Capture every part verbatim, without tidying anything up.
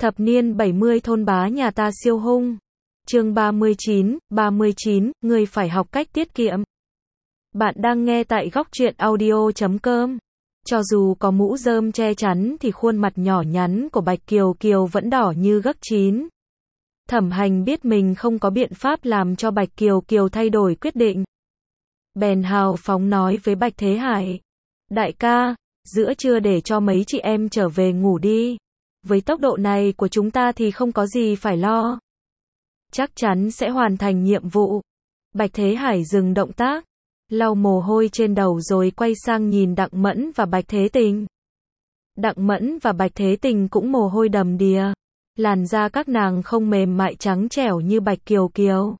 Thập niên bảy mươi thôn bá nhà ta siêu hung. Chương ba mươi chín, ba mươi chín, người phải học cách tiết kiệm. Bạn đang nghe tại góc truyện audio chấm com. Cho dù có mũ rơm che chắn thì khuôn mặt nhỏ nhắn của Bạch Kiều Kiều vẫn đỏ như gấc chín. Thẩm Hành biết mình không có biện pháp làm cho Bạch Kiều Kiều thay đổi quyết định. Bèn hào phóng nói với Bạch Thế Hải. Đại ca, giữa trưa để cho mấy chị em trở về ngủ đi. Với tốc độ này của chúng ta thì không có gì phải lo. Chắc chắn sẽ hoàn thành nhiệm vụ. Bạch Thế Hải dừng động tác, lau mồ hôi trên đầu rồi quay sang nhìn Đặng Mẫn và Bạch Thế Tình. Đặng Mẫn và Bạch Thế Tình cũng mồ hôi đầm đìa. Làn da các nàng không mềm mại trắng trẻo như Bạch Kiều Kiều.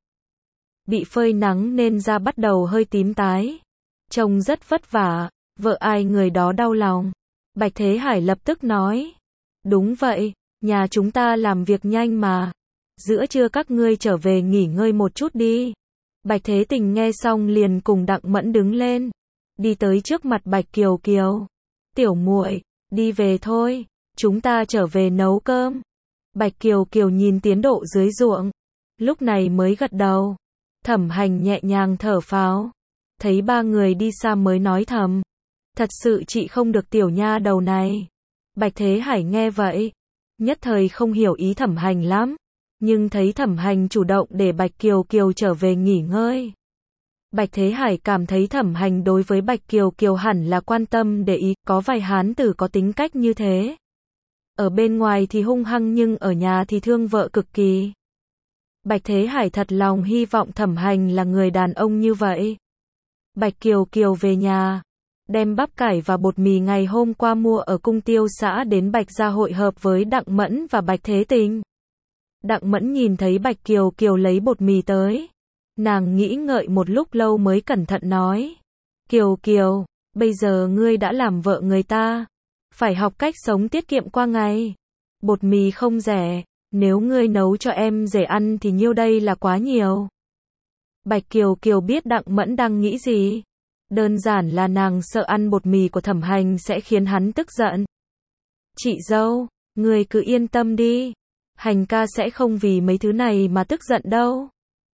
Bị phơi nắng nên da bắt đầu hơi tím tái. Trông rất vất vả, vợ ai người đó đau lòng. Bạch Thế Hải lập tức nói. Đúng vậy, nhà chúng ta làm việc nhanh mà. Giữa trưa các ngươi trở về nghỉ ngơi một chút đi. Bạch Thế Tình nghe xong liền cùng Đặng Mẫn đứng lên. Đi tới trước mặt Bạch Kiều Kiều. Tiểu muội, đi về thôi, chúng ta trở về nấu cơm. Bạch Kiều Kiều nhìn tiến độ dưới ruộng. Lúc này mới gật đầu. Thẩm Hành nhẹ nhàng thở phào. Thấy ba người đi xa mới nói thầm. Thật sự chị không được tiểu nha đầu này. Bạch Thế Hải nghe vậy. Nhất thời không hiểu ý Thẩm Hành lắm. Nhưng thấy Thẩm Hành chủ động để Bạch Kiều Kiều trở về nghỉ ngơi. Bạch Thế Hải cảm thấy Thẩm Hành đối với Bạch Kiều Kiều hẳn là quan tâm để ý, có vài hán tử có tính cách như thế. Ở bên ngoài thì hung hăng nhưng ở nhà thì thương vợ cực kỳ. Bạch Thế Hải thật lòng hy vọng Thẩm Hành là người đàn ông như vậy. Bạch Kiều Kiều về nhà, đem bắp cải và bột mì ngày hôm qua mua ở cung tiêu xã đến Bạch gia hội hợp với Đặng Mẫn và Bạch Thế Tình. Đặng Mẫn nhìn thấy Bạch Kiều Kiều lấy bột mì tới. Nàng nghĩ ngợi một lúc lâu mới cẩn thận nói. Kiều Kiều, bây giờ ngươi đã làm vợ người ta. Phải học cách sống tiết kiệm qua ngày. Bột mì không rẻ, nếu ngươi nấu cho em rể ăn thì nhiêu đây là quá nhiều. Bạch Kiều Kiều biết Đặng Mẫn đang nghĩ gì. Đơn giản là nàng sợ ăn bột mì của Thẩm Hành sẽ khiến hắn tức giận. Chị dâu, ngươi cứ yên tâm đi. Hành ca sẽ không vì mấy thứ này mà tức giận đâu.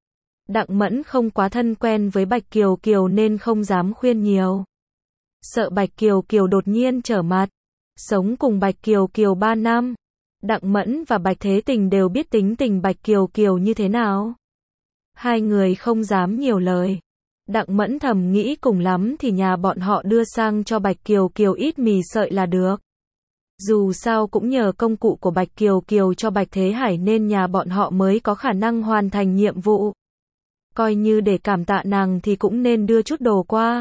Đặng Mẫn không quá thân quen với Bạch Kiều Kiều nên không dám khuyên nhiều. Sợ Bạch Kiều Kiều đột nhiên trở mặt. Sống cùng Bạch Kiều Kiều ba năm. Đặng Mẫn và Bạch Thế Tình đều biết tính tình Bạch Kiều Kiều như thế nào. Hai người không dám nhiều lời. Đặng Mẫn thầm nghĩ cùng lắm thì nhà bọn họ đưa sang cho Bạch Kiều Kiều ít mì sợi là được. Dù sao cũng nhờ công cụ của Bạch Kiều Kiều cho Bạch Thế Hải nên nhà bọn họ mới có khả năng hoàn thành nhiệm vụ. Coi như để cảm tạ nàng thì cũng nên đưa chút đồ qua.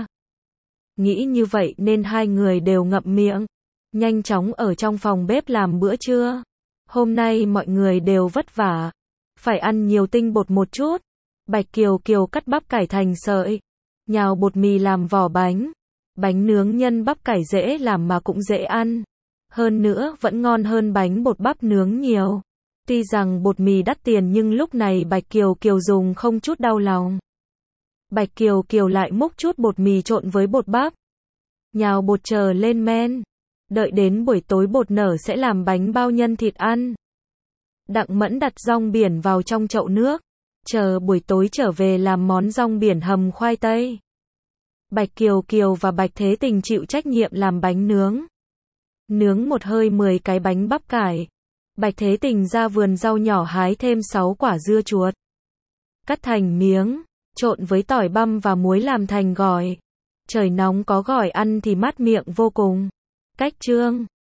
Nghĩ như vậy nên hai người đều ngậm miệng. Nhanh chóng ở trong phòng bếp làm bữa trưa. Hôm nay mọi người đều vất vả. Phải ăn nhiều tinh bột một chút. Bạch Kiều Kiều cắt bắp cải thành sợi. Nhào bột mì làm vỏ bánh. Bánh nướng nhân bắp cải dễ làm mà cũng dễ ăn. Hơn nữa vẫn ngon hơn bánh bột bắp nướng nhiều. Tuy rằng bột mì đắt tiền nhưng lúc này Bạch Kiều Kiều dùng không chút đau lòng. Bạch Kiều Kiều lại múc chút bột mì trộn với bột bắp. Nhào bột chờ lên men. Đợi đến buổi tối bột nở sẽ làm bánh bao nhân thịt ăn. Đặng Mẫn đặt rong biển vào trong chậu nước. Chờ buổi tối trở về làm món rong biển hầm khoai tây. Bạch Kiều Kiều và Bạch Thế Tình chịu trách nhiệm làm bánh nướng. Nướng một hơi mười cái bánh bắp cải. Bạch Thế Tình ra vườn rau nhỏ hái thêm sáu quả dưa chuột. Cắt thành miếng, trộn với tỏi băm và muối làm thành gỏi. Trời nóng có gỏi ăn thì mát miệng vô cùng. Cách chương.